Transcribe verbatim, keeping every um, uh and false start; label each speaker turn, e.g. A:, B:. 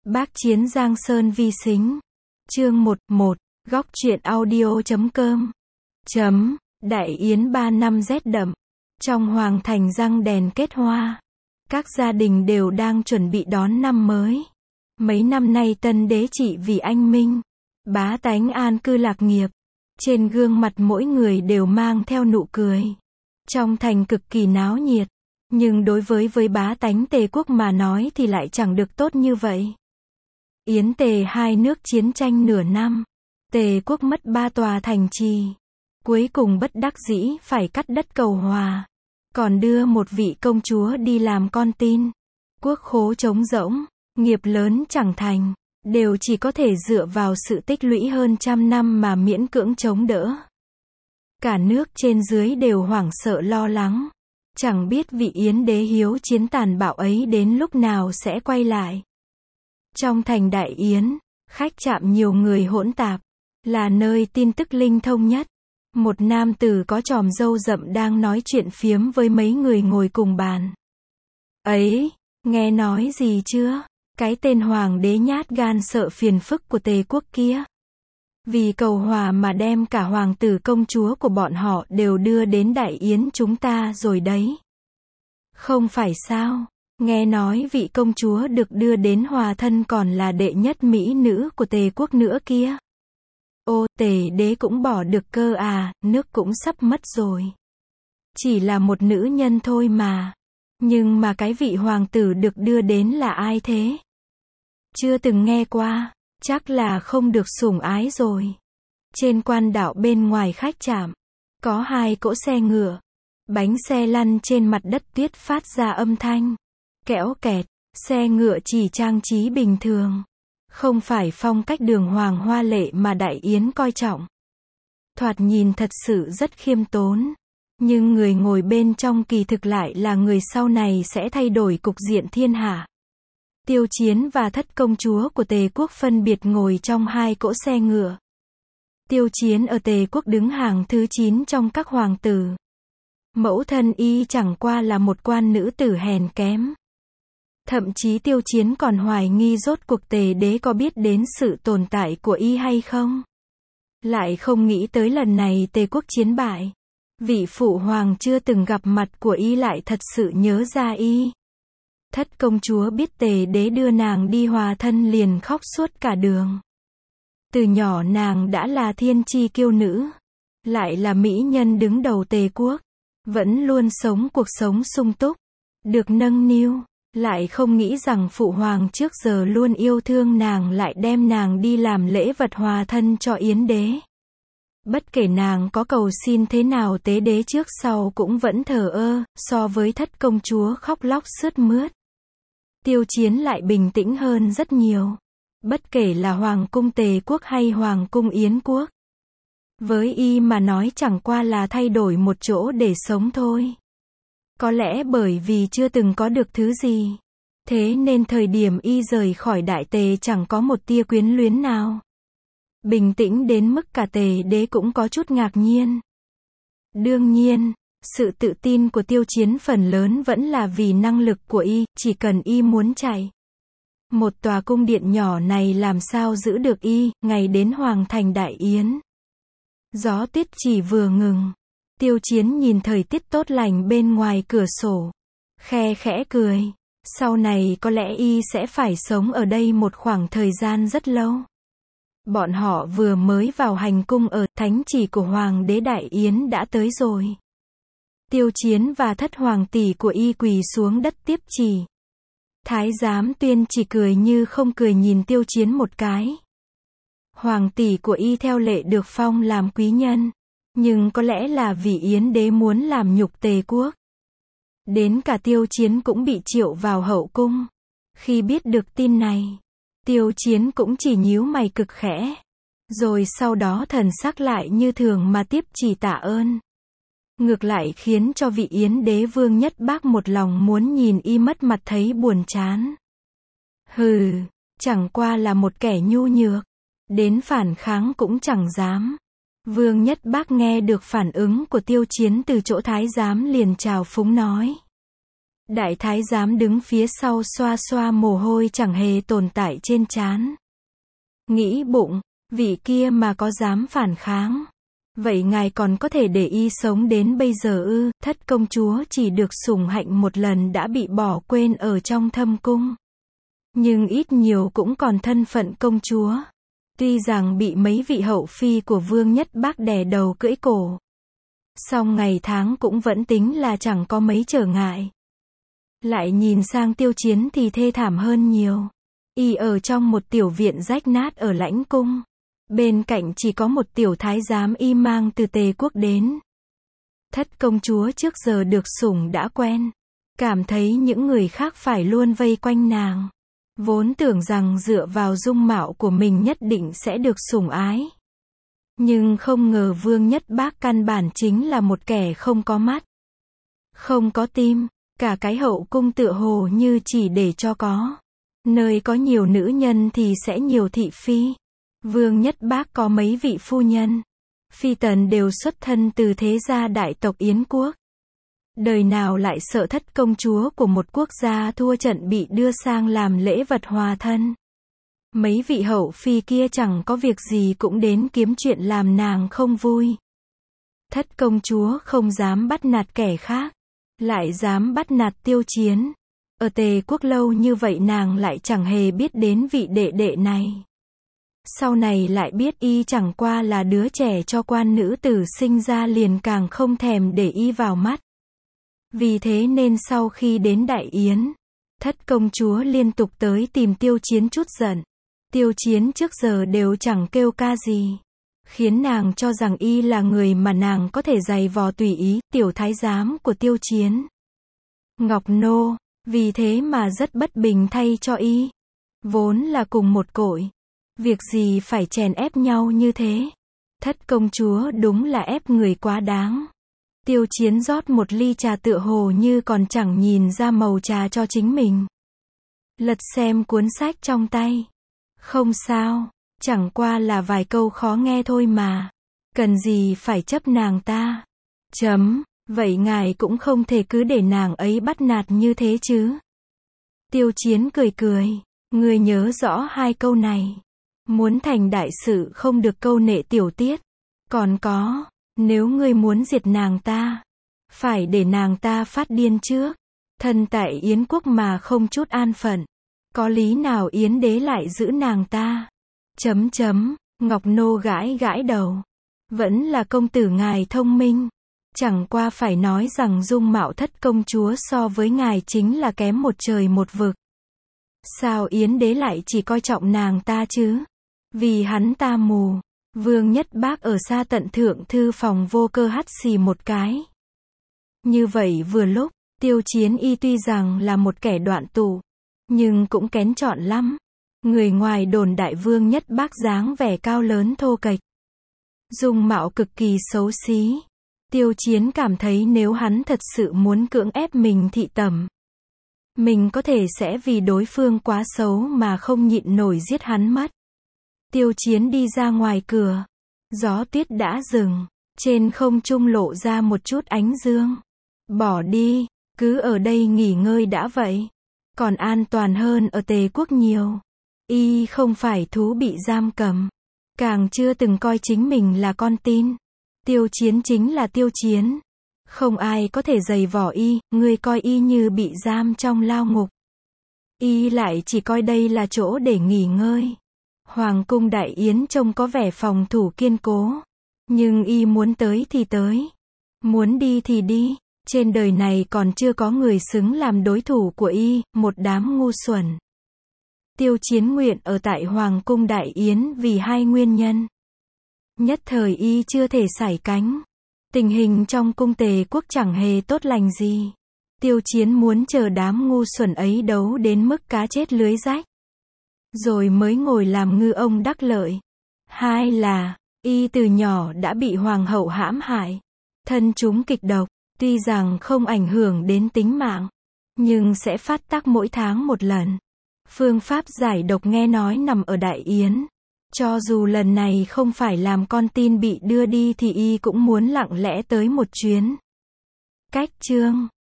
A: Bác Chiến Giang Sơn vi xính. Chương một một, góc truyện audio chấm com. Chấm, Đại Yến ba năm rét đậm. Trong hoàng thành răng đèn kết hoa. Các gia đình đều đang chuẩn bị đón năm mới. Mấy năm nay tân đế trị vì anh minh. Bá tánh an cư lạc nghiệp. Trên gương mặt mỗi người đều mang theo nụ cười. Trong thành cực kỳ náo nhiệt. Nhưng đối với với bá tánh Tề quốc mà nói thì lại chẳng được tốt như vậy. Yến Tề hai nước chiến tranh nửa năm. Tề quốc mất ba tòa thành trì. Cuối cùng bất đắc dĩ phải cắt đất cầu hòa. Còn đưa một vị công chúa đi làm con tin. Quốc khố trống rỗng, nghiệp lớn chẳng thành. Đều chỉ có thể dựa vào sự tích lũy hơn trăm năm mà miễn cưỡng chống đỡ. Cả nước trên dưới đều hoảng sợ lo lắng. Chẳng biết vị Yến đế hiếu chiến tàn bạo ấy đến lúc nào sẽ quay lại. Trong thành Đại Yến, khách trạm nhiều người hỗn tạp, là nơi tin tức linh thông nhất. Một nam tử có chòm râu rậm đang nói chuyện phiếm với mấy người ngồi cùng bàn. Ấy, nghe nói gì chưa? Cái tên hoàng đế nhát gan sợ phiền phức của Tề quốc kia. Vì cầu hòa mà đem cả hoàng tử công chúa của bọn họ đều đưa đến Đại Yến chúng ta rồi đấy. Không phải sao? Nghe nói vị công chúa được đưa đến hòa thân còn là đệ nhất mỹ nữ của Tề quốc nữa kia. Ô, Tề đế cũng bỏ được cơ à, nước cũng sắp mất rồi. Chỉ là một nữ nhân thôi mà. Nhưng mà cái vị hoàng tử được đưa đến là ai thế? Chưa từng nghe qua, chắc là không được sủng ái rồi. Trên quan đạo bên ngoài khách trạm, có hai cỗ xe ngựa. Bánh xe lăn trên mặt đất tuyết phát ra âm thanh kẽo kẹt. Xe ngựa chỉ trang trí bình thường. Không phải phong cách đường hoàng hoa lệ mà Đại Yến coi trọng. Thoạt nhìn thật sự rất khiêm tốn. Nhưng người ngồi bên trong kỳ thực lại là người sau này sẽ thay đổi cục diện thiên hạ. Tiêu Chiến và thất công chúa của Tề quốc phân biệt ngồi trong hai cỗ xe ngựa. Tiêu Chiến ở Tề quốc đứng hàng thứ chín trong các hoàng tử. Mẫu thân y chẳng qua là một quan nữ tử hèn kém. Thậm chí Tiêu Chiến còn hoài nghi rốt cuộc Tề đế có biết đến sự tồn tại của y hay không. Lại không nghĩ tới lần này Tề quốc chiến bại. Vị phụ hoàng chưa từng gặp mặt của y lại thật sự nhớ ra y. Thất công chúa biết Tề đế đưa nàng đi hòa thân liền khóc suốt cả đường. Từ nhỏ nàng đã là thiên chi kiêu nữ. Lại là mỹ nhân đứng đầu Tề quốc. Vẫn luôn sống cuộc sống sung túc. Được nâng niu. Lại không nghĩ rằng phụ hoàng trước giờ luôn yêu thương nàng lại đem nàng đi làm lễ vật hòa thân cho Yến đế. Bất kể nàng có cầu xin thế nào Tế đế trước sau cũng vẫn thờ ơ, so với thất công chúa khóc lóc sướt mướt. Tiêu Chiến lại bình tĩnh hơn rất nhiều. Bất kể là hoàng cung Tề quốc hay hoàng cung Yến quốc. Với y mà nói chẳng qua là thay đổi một chỗ để sống thôi. Có lẽ bởi vì chưa từng có được thứ gì. Thế nên thời điểm y rời khỏi Đại Tề chẳng có một tia quyến luyến nào. Bình tĩnh đến mức cả Tề đế cũng có chút ngạc nhiên. Đương nhiên, sự tự tin của Tiêu Chiến phần lớn vẫn là vì năng lực của y, chỉ cần y muốn chạy. Một tòa cung điện nhỏ này làm sao giữ được y, ngày đến hoàng thành Đại Yến. Gió tuyết chỉ vừa ngừng. Tiêu Chiến nhìn thời tiết tốt lành bên ngoài cửa sổ. Khe khẽ cười. Sau này có lẽ y sẽ phải sống ở đây một khoảng thời gian rất lâu. Bọn họ vừa mới vào hành cung ở thánh chỉ của Hoàng đế Đại Yến đã tới rồi. Tiêu Chiến và thất hoàng tỷ của y quỳ xuống đất tiếp chỉ. Thái giám Tuyên chỉ cười như không cười nhìn Tiêu Chiến một cái. Hoàng tỷ của y theo lệ được phong làm quý nhân. Nhưng có lẽ là vì Yến đế muốn làm nhục Tề quốc. Đến cả Tiêu Chiến cũng bị triệu vào hậu cung. Khi biết được tin này, Tiêu Chiến cũng chỉ nhíu mày cực khẽ. Rồi sau đó thần sắc lại như thường mà tiếp chỉ tạ ơn. Ngược lại khiến cho vị Yến đế vương nhất bác một lòng muốn nhìn y mất mặt thấy buồn chán. Hừ, chẳng qua là một kẻ nhu nhược. Đến phản kháng cũng chẳng dám. Vương Nhất Bác nghe được phản ứng của Tiêu Chiến từ chỗ thái giám liền chào phúng nói. Đại thái giám đứng phía sau xoa xoa mồ hôi chẳng hề tồn tại trên trán. Nghĩ bụng, vị kia mà có dám phản kháng. Vậy ngài còn có thể để y sống đến bây giờ ư? Thất công chúa chỉ được sủng hạnh một lần đã bị bỏ quên ở trong thâm cung. Nhưng ít nhiều cũng còn thân phận công chúa. Tuy rằng bị mấy vị hậu phi của Vương Nhất Bác đè đầu cưỡi cổ. Song ngày tháng cũng vẫn tính là chẳng có mấy trở ngại. Lại nhìn sang Tiêu Chiến thì thê thảm hơn nhiều. Y ở trong một tiểu viện rách nát ở lãnh cung. Bên cạnh chỉ có một tiểu thái giám y mang từ Tề quốc đến. Thất công chúa trước giờ được sủng đã quen. Cảm thấy những người khác phải luôn vây quanh nàng. Vốn tưởng rằng dựa vào dung mạo của mình nhất định sẽ được sủng ái. Nhưng không ngờ Vương Nhất Bác căn bản chính là một kẻ không có mắt. Không có tim, cả cái hậu cung tựa hồ như chỉ để cho có. Nơi có nhiều nữ nhân thì sẽ nhiều thị phi. Vương Nhất Bác có mấy vị phu nhân. Phi tần đều xuất thân từ thế gia đại tộc Yến quốc. Đời nào lại sợ thất công chúa của một quốc gia thua trận bị đưa sang làm lễ vật hòa thân. Mấy vị hậu phi kia chẳng có việc gì cũng đến kiếm chuyện làm nàng không vui. Thất công chúa không dám bắt nạt kẻ khác, lại dám bắt nạt Tiêu Chiến. Ở Tề quốc lâu như vậy nàng lại chẳng hề biết đến vị đệ đệ này. Sau này lại biết y chẳng qua là đứa trẻ cho quan nữ tử sinh ra liền càng không thèm để y vào mắt. Vì thế nên sau khi đến Đại Yến, thất công chúa liên tục tới tìm Tiêu Chiến chút giận. Tiêu Chiến trước giờ đều chẳng kêu ca gì. Khiến nàng cho rằng y là người mà nàng có thể giày vò tùy ý, tiểu thái giám của Tiêu Chiến. Ngọc Nô, vì thế mà rất bất bình thay cho y. Vốn là cùng một cội. Việc gì phải chèn ép nhau như thế. Thất công chúa đúng là ép người quá đáng. Tiêu Chiến rót một ly trà tựa hồ như còn chẳng nhìn ra màu trà cho chính mình. Lật xem cuốn sách trong tay. Không sao, chẳng qua là vài câu khó nghe thôi mà. Cần gì phải chấp nàng ta. Chấm, vậy ngài cũng không thể cứ để nàng ấy bắt nạt như thế chứ. Tiêu Chiến cười cười. Ngươi nhớ rõ hai câu này. Muốn thành đại sự không được câu nệ tiểu tiết. Còn có, nếu ngươi muốn diệt nàng ta, phải để nàng ta phát điên trước. Thân tại Yến quốc mà không chút an phận. Có lý nào Yến đế lại giữ nàng ta? Chấm chấm, Ngọc Nô gãi gãi đầu. Vẫn là công tử ngài thông minh. Chẳng qua phải nói rằng dung mạo thất công chúa so với ngài chính là kém một trời một vực. Sao Yến đế lại chỉ coi trọng nàng ta chứ? Vì hắn ta mù. Vương Nhất Bác ở xa tận thượng thư phòng vô cơ hắt xì một cái. Như vậy vừa lúc, Tiêu Chiến y tuy rằng là một kẻ đoạn tụ, nhưng cũng kén chọn lắm. Người ngoài đồn đại Vương Nhất Bác dáng vẻ cao lớn thô kệch, dung mạo cực kỳ xấu xí. Tiêu Chiến cảm thấy nếu hắn thật sự muốn cưỡng ép mình thị tẩm, mình có thể sẽ vì đối phương quá xấu mà không nhịn nổi giết hắn mất. Tiêu Chiến đi ra ngoài cửa. Gió tuyết đã dừng. Trên không trung lộ ra một chút ánh dương. Bỏ đi, cứ ở đây nghỉ ngơi đã vậy. Còn an toàn hơn ở Tề quốc nhiều. Y không phải thú bị giam cầm. Càng chưa từng coi chính mình là con tin. Tiêu Chiến chính là Tiêu Chiến. Không ai có thể giày vò y, người coi y như bị giam trong lao ngục. Y lại chỉ coi đây là chỗ để nghỉ ngơi. Hoàng cung Đại Yến trông có vẻ phòng thủ kiên cố. Nhưng y muốn tới thì tới. Muốn đi thì đi. Trên đời này còn chưa có người xứng làm đối thủ của y, một đám ngu xuẩn. Tiêu Chiến nguyện ở tại Hoàng cung Đại Yến vì hai nguyên nhân. Nhất thời y chưa thể sải cánh. Tình hình trong cung Tề quốc chẳng hề tốt lành gì. Tiêu Chiến muốn chờ đám ngu xuẩn ấy đấu đến mức cá chết lưới rách. Rồi mới ngồi làm ngư ông đắc lợi. Hai là, y từ nhỏ đã bị hoàng hậu hãm hại. Thân chúng kịch độc, tuy rằng không ảnh hưởng đến tính mạng, nhưng sẽ phát tác mỗi tháng một lần. Phương pháp giải độc nghe nói nằm ở Đại Yến. Cho dù lần này không phải làm con tin bị đưa đi thì y cũng muốn lặng lẽ tới một chuyến. Cách chương